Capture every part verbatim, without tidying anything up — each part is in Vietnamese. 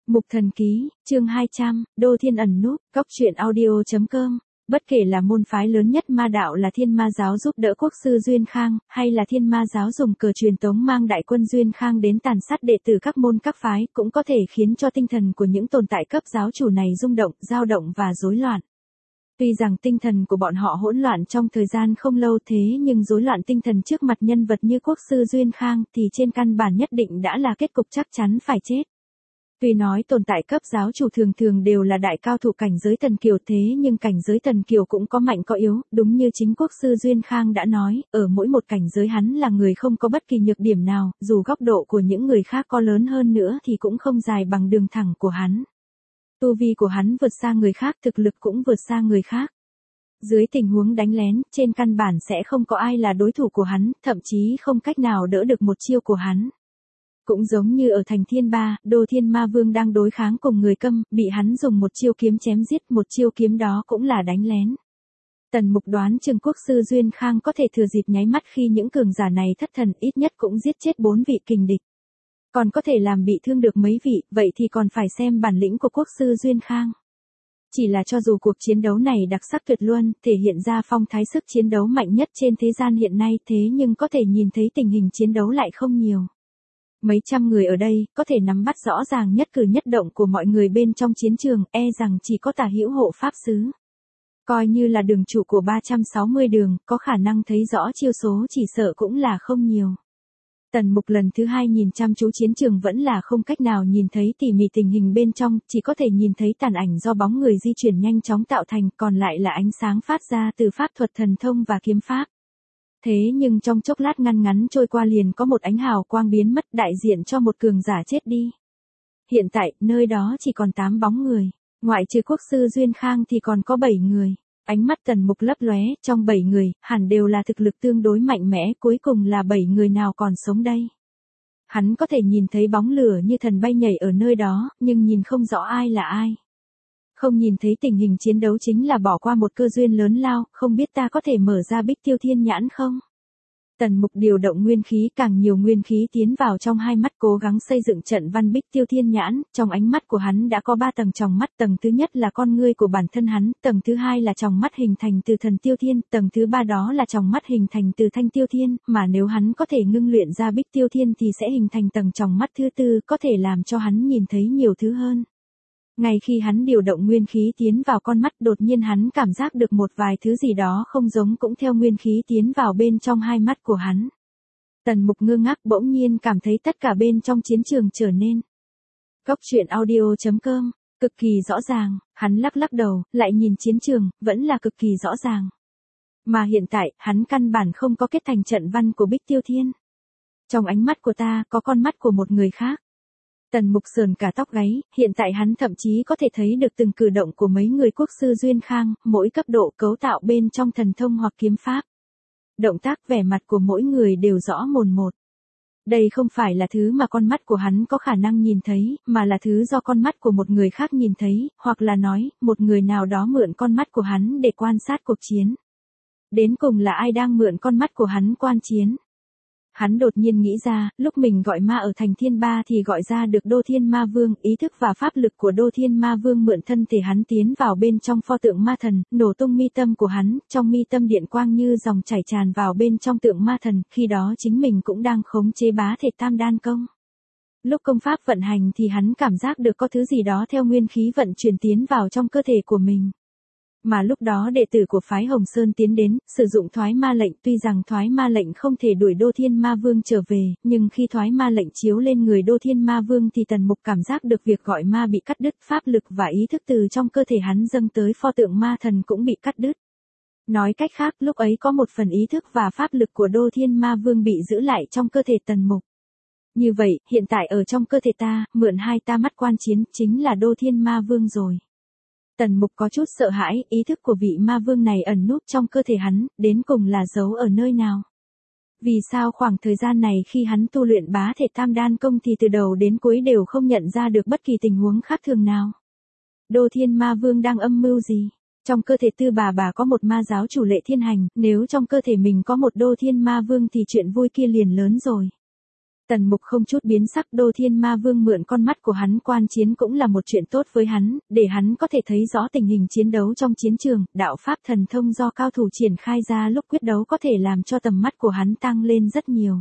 Mục Thần Ký, chương hai trăm, Đô Thiên ẩn núp, góc truyện audio chấm com. Bất kể là môn phái lớn nhất ma đạo là Thiên Ma giáo giúp đỡ quốc sư Duyên Khang, hay là Thiên Ma giáo dùng cờ truyền tống mang đại quân Duyên Khang đến tàn sát đệ tử các môn các phái, cũng có thể khiến cho tinh thần của những tồn tại cấp giáo chủ này rung động, dao động và rối loạn. Tuy rằng tinh thần của bọn họ hỗn loạn trong thời gian không lâu thế nhưng rối loạn tinh thần trước mặt nhân vật như quốc sư Duyên Khang thì trên căn bản nhất định đã là kết cục chắc chắn phải chết. Tuy nói tồn tại cấp giáo chủ thường thường đều là đại cao thủ cảnh giới thần kiều thế nhưng cảnh giới thần kiều cũng có mạnh có yếu, đúng như chính quốc sư Duyên Khang đã nói, ở mỗi một cảnh giới hắn là người không có bất kỳ nhược điểm nào, dù góc độ của những người khác có lớn hơn nữa thì cũng không dài bằng đường thẳng của hắn. Tu vi của hắn vượt xa người khác, thực lực cũng vượt xa người khác. Dưới tình huống đánh lén, trên căn bản sẽ không có ai là đối thủ của hắn, thậm chí không cách nào đỡ được một chiêu của hắn. Cũng giống như ở thành Thiên Ba, Đô Thiên Ma Vương đang đối kháng cùng người Câm, bị hắn dùng một chiêu kiếm chém giết, một chiêu kiếm đó cũng là đánh lén. Tần Mục đoán chừng quốc sư Duyên Khang có thể thừa dịp nháy mắt khi những cường giả này thất thần, ít nhất cũng giết chết bốn vị kình địch. Còn có thể làm bị thương được mấy vị, vậy thì còn phải xem bản lĩnh của quốc sư Duyên Khang. Chỉ là cho dù cuộc chiến đấu này đặc sắc tuyệt luân, thể hiện ra phong thái sức chiến đấu mạnh nhất trên thế gian hiện nay thế nhưng có thể nhìn thấy tình hình chiến đấu lại không nhiều. Mấy trăm người ở đây, có thể nắm bắt rõ ràng nhất cử nhất động của mọi người bên trong chiến trường, e rằng chỉ có Tả Hữu Hộ Pháp Sứ. Coi như là đường chủ của ba trăm sáu mươi đường, có khả năng thấy rõ chiêu số chỉ sợ cũng là không nhiều. Tần Mục lần thứ hai nhìn chăm chú chiến trường vẫn là không cách nào nhìn thấy tỉ mỉ tình hình bên trong, chỉ có thể nhìn thấy tàn ảnh do bóng người di chuyển nhanh chóng tạo thành, còn lại là ánh sáng phát ra từ pháp thuật thần thông và kiếm pháp. Thế nhưng trong chốc lát ngăn ngắn trôi qua liền có một ánh hào quang biến mất đại diện cho một cường giả chết đi. Hiện tại, nơi đó chỉ còn tám bóng người, ngoại trừ quốc sư Duyên Khang thì còn có bảy người. Ánh mắt Tần Mục lấp lóe, trong bảy người, hẳn đều là thực lực tương đối mạnh mẽ, cuối cùng là bảy người nào còn sống đây. Hắn có thể nhìn thấy bóng lửa như thần bay nhảy ở nơi đó, nhưng nhìn không rõ ai là ai. Không nhìn thấy tình hình chiến đấu chính là bỏ qua một cơ duyên lớn lao, không biết ta có thể mở ra Bích Tiêu Thiên Nhãn không? Tần Mục điều động nguyên khí, càng nhiều nguyên khí tiến vào trong hai mắt, cố gắng xây dựng trận văn Bích Tiêu Thiên Nhãn. Trong ánh mắt của hắn đã có ba tầng tròng mắt, tầng thứ nhất là con ngươi của bản thân hắn, tầng thứ hai là tròng mắt hình thành từ Thần Tiêu Thiên, tầng thứ ba đó là tròng mắt hình thành từ Thanh Tiêu Thiên, mà nếu hắn có thể ngưng luyện ra Bích Tiêu Thiên thì sẽ hình thành tầng tròng mắt thứ tư, có thể làm cho hắn nhìn thấy nhiều thứ hơn. Ngay khi hắn điều động nguyên khí tiến vào con mắt, đột nhiên hắn cảm giác được một vài thứ gì đó không giống cũng theo nguyên khí tiến vào bên trong hai mắt của hắn. Tần Mục ngơ ngác, bỗng nhiên cảm thấy tất cả bên trong chiến trường trở nên. Góc truyện audio chấm com, cực kỳ rõ ràng, hắn lắc lắc đầu, lại nhìn chiến trường, vẫn là cực kỳ rõ ràng. Mà hiện tại, hắn căn bản không có kết thành trận văn của Bích Tiêu Thiên. Trong ánh mắt của ta, có con mắt của một người khác. Tần Mục sờn cả tóc gáy, hiện tại hắn thậm chí có thể thấy được từng cử động của mấy người quốc sư Duyên Khang, mỗi cấp độ cấu tạo bên trong thần thông hoặc kiếm pháp. Động tác vẻ mặt của mỗi người đều rõ mồn một. Đây không phải là thứ mà con mắt của hắn có khả năng nhìn thấy, mà là thứ do con mắt của một người khác nhìn thấy, hoặc là nói, một người nào đó mượn con mắt của hắn để quan sát cuộc chiến. Đến cùng là ai đang mượn con mắt của hắn quan chiến? Hắn đột nhiên nghĩ ra, lúc mình gọi ma ở thành Thiên Ba thì gọi ra được Đô Thiên Ma Vương, ý thức và pháp lực của Đô Thiên Ma Vương mượn thân thể hắn tiến vào bên trong pho tượng ma thần, nổ tung mi tâm của hắn, trong mi tâm điện quang như dòng chảy tràn vào bên trong tượng ma thần, khi đó chính mình cũng đang khống chế bá thể Tam Đan công. Lúc công pháp vận hành thì hắn cảm giác được có thứ gì đó theo nguyên khí vận chuyển tiến vào trong cơ thể của mình. Mà lúc đó đệ tử của phái Hồng Sơn tiến đến, sử dụng thoái ma lệnh, tuy rằng thoái ma lệnh không thể đuổi Đô Thiên Ma Vương trở về, nhưng khi thoái ma lệnh chiếu lên người Đô Thiên Ma Vương thì Tần Mục cảm giác được việc gọi ma bị cắt đứt, pháp lực và ý thức từ trong cơ thể hắn dâng tới pho tượng ma thần cũng bị cắt đứt. Nói cách khác, lúc ấy có một phần ý thức và pháp lực của Đô Thiên Ma Vương bị giữ lại trong cơ thể Tần Mục. Như vậy, hiện tại ở trong cơ thể ta, mượn hai ta mắt quan chiến, chính là Đô Thiên Ma Vương rồi. Tần Mục có chút sợ hãi, ý thức của vị ma vương này ẩn núp trong cơ thể hắn, đến cùng là giấu ở nơi nào? Vì sao khoảng thời gian này khi hắn tu luyện bá thể Tam Đan công thì từ đầu đến cuối đều không nhận ra được bất kỳ tình huống khác thường nào? Đô Thiên Ma Vương đang âm mưu gì? Trong cơ thể Tư Bà Bà có một ma giáo chủ Lệ Thiên Hành, nếu trong cơ thể mình có một Đô Thiên Ma Vương thì chuyện vui kia liền lớn rồi. Tần Mục không chút biến sắc, Đô Thiên Ma Vương mượn con mắt của hắn quan chiến cũng là một chuyện tốt với hắn, để hắn có thể thấy rõ tình hình chiến đấu trong chiến trường, đạo pháp thần thông do cao thủ triển khai ra lúc quyết đấu có thể làm cho tầm mắt của hắn tăng lên rất nhiều.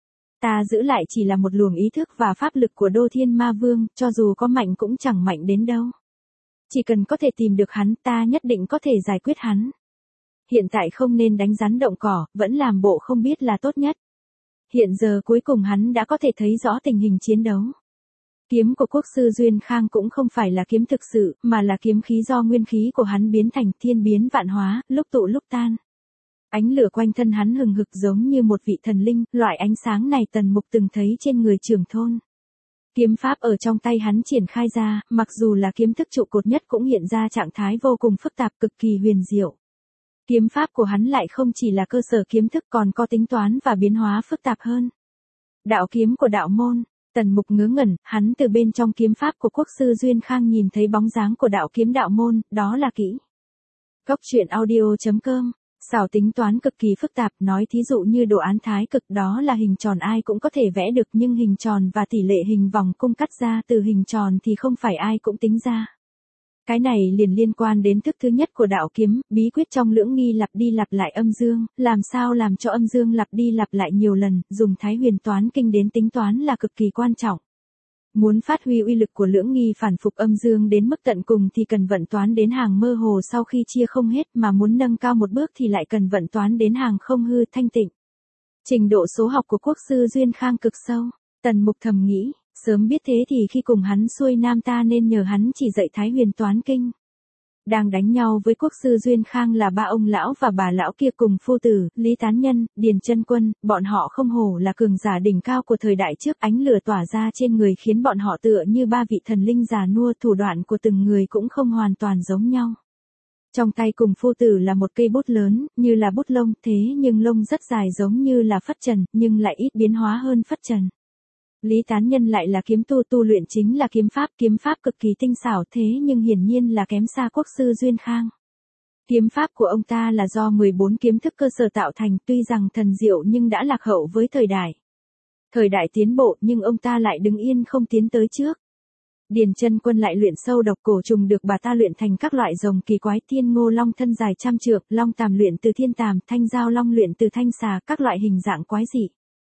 Ta giữ lại chỉ là một luồng ý thức và pháp lực của Đô Thiên Ma Vương, cho dù có mạnh cũng chẳng mạnh đến đâu. Chỉ cần có thể tìm được hắn, ta nhất định có thể giải quyết hắn. Hiện tại không nên đánh rắn động cỏ, vẫn làm bộ không biết là tốt nhất. Hiện giờ cuối cùng hắn đã có thể thấy rõ tình hình chiến đấu. Kiếm của quốc sư Duyên Khang cũng không phải là kiếm thực sự, mà là kiếm khí do nguyên khí của hắn biến thành, thiên biến vạn hóa, lúc tụ lúc tan. Ánh lửa quanh thân hắn hừng hực giống như một vị thần linh, loại ánh sáng này Tần Mục từng thấy trên người Trưởng Thôn. Kiếm pháp ở trong tay hắn triển khai ra, mặc dù là kiếm thức trụ cột nhất cũng hiện ra trạng thái vô cùng phức tạp, cực kỳ huyền diệu. Kiếm pháp của hắn lại không chỉ là cơ sở kiếm thức còn có tính toán và biến hóa phức tạp hơn. Đạo kiếm của đạo môn, Tần Mục ngớ ngẩn, hắn từ bên trong kiếm pháp của quốc sư Duyên Khang nhìn thấy bóng dáng của đạo kiếm đạo môn, đó là kỹ. Góc truyện audio chấm com, xảo tính toán cực kỳ phức tạp, nói thí dụ như đồ án thái cực đó là hình tròn ai cũng có thể vẽ được, nhưng hình tròn và tỷ lệ hình vòng cung cắt ra từ hình tròn thì không phải ai cũng tính ra. Cái này liền liên quan đến thức thứ nhất của đạo kiếm, bí quyết trong lưỡng nghi lặp đi lặp lại âm dương, làm sao làm cho âm dương lặp đi lặp lại nhiều lần, dùng Thái Huyền toán kinh đến tính toán là cực kỳ quan trọng. Muốn phát huy uy lực của lưỡng nghi phản phục âm dương đến mức tận cùng thì cần vận toán đến hàng mơ hồ sau khi chia không hết, mà muốn nâng cao một bước thì lại cần vận toán đến hàng không hư thanh tịnh. Trình độ số học của quốc sư Duyên Khang cực sâu, Tần Mục thầm nghĩ. Sớm biết thế thì khi cùng hắn xuôi nam ta nên nhờ hắn chỉ dạy Thái Huyền toán kinh. Đang đánh nhau với quốc sư Duyên Khang là ba ông lão và bà lão kia cùng phu tử, Lý Tán Nhân, Điền Chân Quân, bọn họ không hổ là cường giả đỉnh cao của thời đại trước, ánh lửa tỏa ra trên người khiến bọn họ tựa như ba vị thần linh già nua, thủ đoạn của từng người cũng không hoàn toàn giống nhau. Trong tay cùng phu tử là một cây bút lớn, như là bút lông, thế nhưng lông rất dài giống như là phất trần, nhưng lại ít biến hóa hơn phất trần. Lý Tán Nhân lại là kiếm tu, tu luyện chính là kiếm pháp, kiếm pháp cực kỳ tinh xảo, thế nhưng hiển nhiên là kém xa quốc sư Duyên Khang. Kiếm pháp của ông ta là do mười bốn kiếm thức cơ sở tạo thành, tuy rằng thần diệu nhưng đã lạc hậu với thời đại. Thời đại tiến bộ nhưng ông ta lại đứng yên không tiến tới trước. Điền Chân Quân lại luyện sâu độc cổ trùng được bà ta luyện thành các loại rồng kỳ quái, thiên ngô long thân dài trăm trượng, long tàm luyện từ thiên tàm, thanh giao long luyện từ thanh xà, các loại hình dạng quái dị.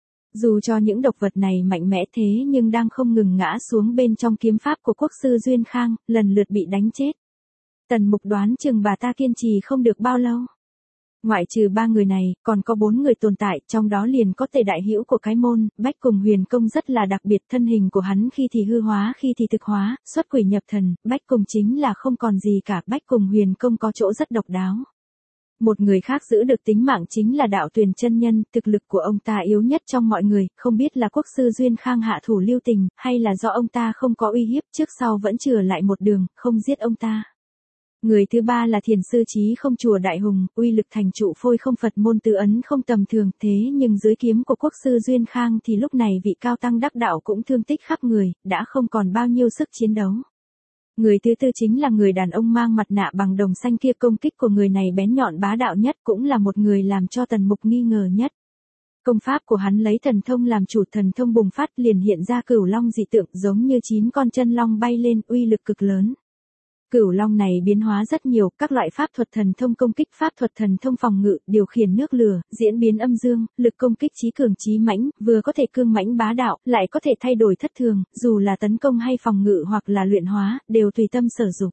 Dù cho những độc vật này mạnh mẽ thế nhưng đang không ngừng ngã xuống bên trong kiếm pháp của quốc sư Duyên Khang, lần lượt bị đánh chết. Tần Mục đoán chừng bà ta kiên trì không được bao lâu. Ngoại trừ ba người này, còn có bốn người tồn tại, trong đó liền có Tề đại hữu của cái môn, Bách Cùng Huyền Công rất là đặc biệt, thân hình của hắn khi thì hư hóa khi thì thực hóa, xuất quỷ nhập thần, Bách Cùng chính là không còn gì cả, Bách Cùng Huyền Công có chỗ rất độc đáo. Một người khác giữ được tính mạng chính là Đạo Tuyền chân nhân, thực lực của ông ta yếu nhất trong mọi người, không biết là quốc sư Duyên Khang hạ thủ lưu tình, hay là do ông ta không có uy hiếp, trước sau vẫn chừa lại một đường, không giết ông ta. Người thứ ba là Thiền sư Chí Không chùa Đại Hùng, uy lực thành trụ phôi không Phật môn tứ ấn không tầm thường, thế nhưng dưới kiếm của quốc sư Duyên Khang thì lúc này vị cao tăng đắc đạo cũng thương tích khắp người, đã không còn bao nhiêu sức chiến đấu. Người thứ tư chính là người đàn ông mang mặt nạ bằng đồng xanh kia, công kích của người này bén nhọn bá đạo nhất, cũng là một người làm cho Tần Mục nghi ngờ nhất. Công pháp của hắn lấy thần thông làm chủ, thần thông bùng phát liền hiện ra cửu long dị tượng, giống như chín con chân long bay lên, uy lực cực lớn. Cửu long này biến hóa rất nhiều, các loại pháp thuật thần thông công kích, pháp thuật thần thông phòng ngự, điều khiển nước lửa, diễn biến âm dương, lực công kích chí cường chí mãnh, vừa có thể cương mãnh bá đạo, lại có thể thay đổi thất thường, dù là tấn công hay phòng ngự hoặc là luyện hóa, đều tùy tâm sở dụng.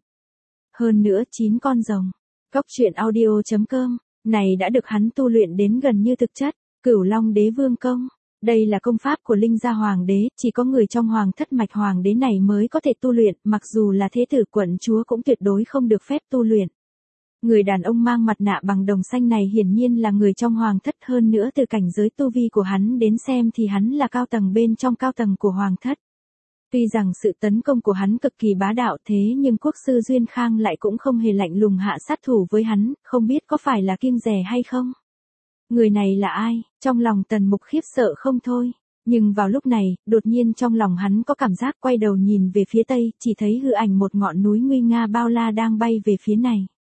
Hơn nữa, chín con rồng. Góc truyện audio chấm com, này đã được hắn tu luyện đến gần như thực chất, Cửu Long Đế Vương Công. Đây là công pháp của Linh Gia Hoàng đế, chỉ có người trong hoàng thất mạch hoàng đế này mới có thể tu luyện, mặc dù là thế tử quận chúa cũng tuyệt đối không được phép tu luyện. Người đàn ông mang mặt nạ bằng đồng xanh này hiển nhiên là người trong hoàng thất, hơn nữa từ cảnh giới tu vi của hắn đến xem thì hắn là cao tầng bên trong cao tầng của hoàng thất. Tuy rằng sự tấn công của hắn cực kỳ bá đạo, thế nhưng quốc sư Duyên Khang lại cũng không hề lạnh lùng hạ sát thủ với hắn, không biết có phải là kiêng dè hay không. Người này là ai? Trong lòng Tần Mục khiếp sợ không thôi. Nhưng vào lúc này, đột nhiên trong lòng hắn có cảm giác, quay đầu nhìn về phía tây, chỉ thấy hư ảnh một ngọn núi nguy nga bao la đang bay về phía này.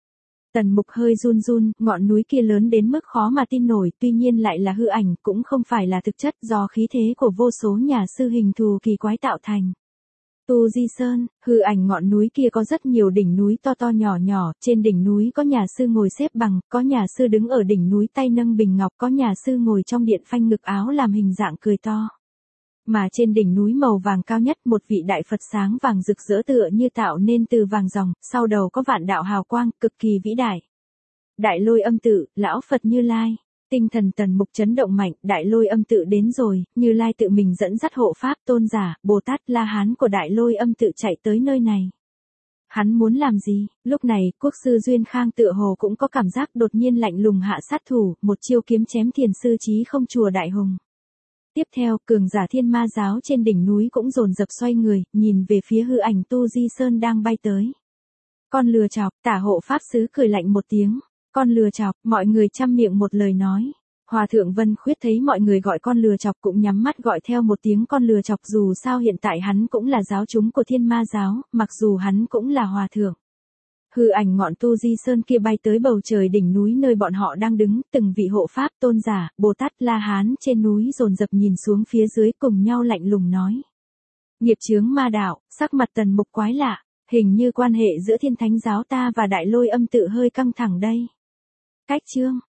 Tần Mục hơi run run, ngọn núi kia lớn đến mức khó mà tin nổi, tuy nhiên lại là hư ảnh, cũng không phải là thực chất do khí thế của vô số nhà sư hình thù kỳ quái tạo thành. Tu Di Sơn, hư ảnh ngọn núi kia có rất nhiều đỉnh núi to to nhỏ nhỏ, trên đỉnh núi có nhà sư ngồi xếp bằng, có nhà sư đứng ở đỉnh núi tay nâng bình ngọc, có nhà sư ngồi trong điện phanh ngực áo làm hình dạng cười to. Mà trên đỉnh núi màu vàng cao nhất một vị đại Phật sáng vàng rực rỡ tựa như tạo nên từ vàng ròng, sau đầu có vạn đạo hào quang, cực kỳ vĩ đại. Đại Lôi Âm Tự, lão Phật Như Lai. Tinh thần Tần Mục chấn động mạnh, Đại Lôi Âm Tự đến rồi, Như Lai tự mình dẫn dắt hộ pháp tôn giả, Bồ Tát La Hán của Đại Lôi Âm Tự chạy tới nơi này. Hắn muốn làm gì? Lúc này, quốc sư Duyên Khang tựa hồ cũng có cảm giác đột nhiên lạnh lùng hạ sát thủ, một chiêu kiếm chém thiền sư chí không chùa Đại Hùng. Tiếp theo, cường giả Thiên Ma giáo trên đỉnh núi cũng dồn dập xoay người, nhìn về phía hư ảnh Tu Di Sơn đang bay tới. Con lừa chọc, Tả hộ pháp sứ cười lạnh một tiếng. Con lừa chọc, mọi người chăm miệng một lời nói. Hòa thượng Vân Khuyết thấy mọi người gọi con lừa chọc cũng nhắm mắt gọi theo một tiếng con lừa chọc, dù sao hiện tại hắn cũng là giáo chúng của Thiên Ma giáo, mặc dù hắn cũng là hòa thượng. Hư ảnh ngọn Tu Di Sơn kia bay tới bầu trời đỉnh núi nơi bọn họ đang đứng, từng vị hộ pháp tôn giả, Bồ Tát La Hán trên núi dồn dập nhìn xuống phía dưới cùng nhau lạnh lùng nói. Nghiệp chướng ma đạo, sắc mặt Tần Mục quái lạ, hình như quan hệ giữa Thiên Thánh giáo ta và Đại Lôi Âm Tự hơi căng thẳng đây. Cách chương